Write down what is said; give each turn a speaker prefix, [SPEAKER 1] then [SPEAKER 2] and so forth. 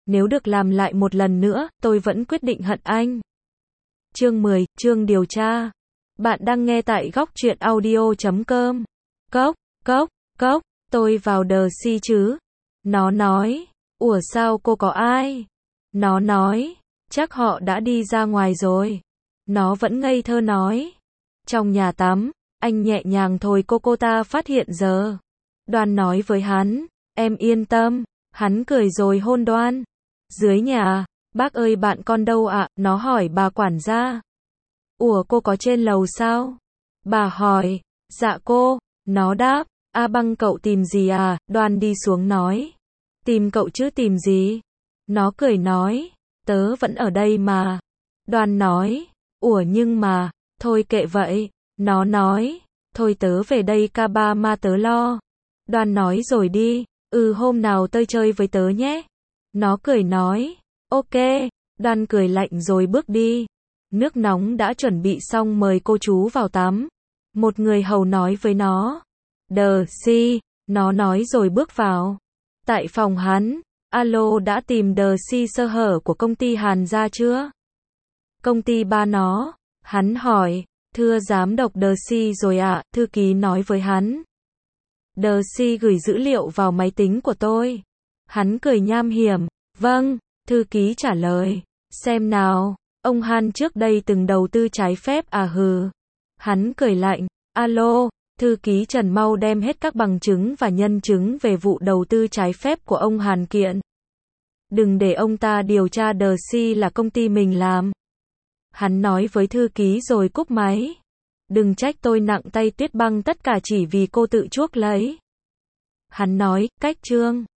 [SPEAKER 1] Nếu được làm lại một lần nữa, tôi vẫn quyết định hận anh. Chương 10, chương điều tra. Bạn đang nghe tại góc truyện audio.com. Cốc, tôi vào đờ si chứ. Nó nói, ủa sao cô có ai? Nó nói, chắc họ đã đi ra ngoài rồi. Nó vẫn ngây thơ nói. Trong nhà tắm, anh nhẹ nhàng thôi cô ta phát hiện giờ. Đoan nói với hắn, em yên tâm. Hắn cười rồi hôn Đoan. Dưới nhà, bác ơi bạn con đâu ạ? Nó hỏi bà quản gia. Ủa cô có trên lầu sao? Bà hỏi, dạ cô. Nó đáp, A Băng cậu tìm gì à? Đoan đi xuống nói. Tìm cậu chứ tìm gì? Nó cười nói, tớ vẫn ở đây mà. Đoan nói, ủa nhưng mà, thôi kệ vậy. Nó nói, thôi tớ về đây ca ba ma tớ lo. Đoan nói rồi đi, hôm nào tôi chơi với tớ nhé. Nó cười nói, ok. Đoan cười lạnh rồi bước đi. Nước nóng đã chuẩn bị xong mời cô chú vào tắm. Một người hầu nói với nó, đờ si, nó nói rồi bước vào. Tại phòng hắn, alo đã tìm đờ si sơ hở của công ty Hàn ra chưa? Công ty ba nó, hắn hỏi, thưa giám đốc đờ si rồi ạ, thư ký nói với hắn. Đờ si gửi dữ liệu vào máy tính của tôi. Hắn cười nham hiểm, vâng, thư ký trả lời, xem nào, ông Han trước đây từng đầu tư trái phép à hừ. Hắn cười lạnh, alo, thư ký Trần mau đem hết các bằng chứng và nhân chứng về vụ đầu tư trái phép của ông Hàn kiện. Đừng để ông ta điều tra đờ si là công ty mình làm. Hắn nói với thư ký rồi cúp máy. Đừng trách tôi nặng tay Tuyết Băng tất cả chỉ vì cô tự chuốc lấy. Hắn nói, cách chương.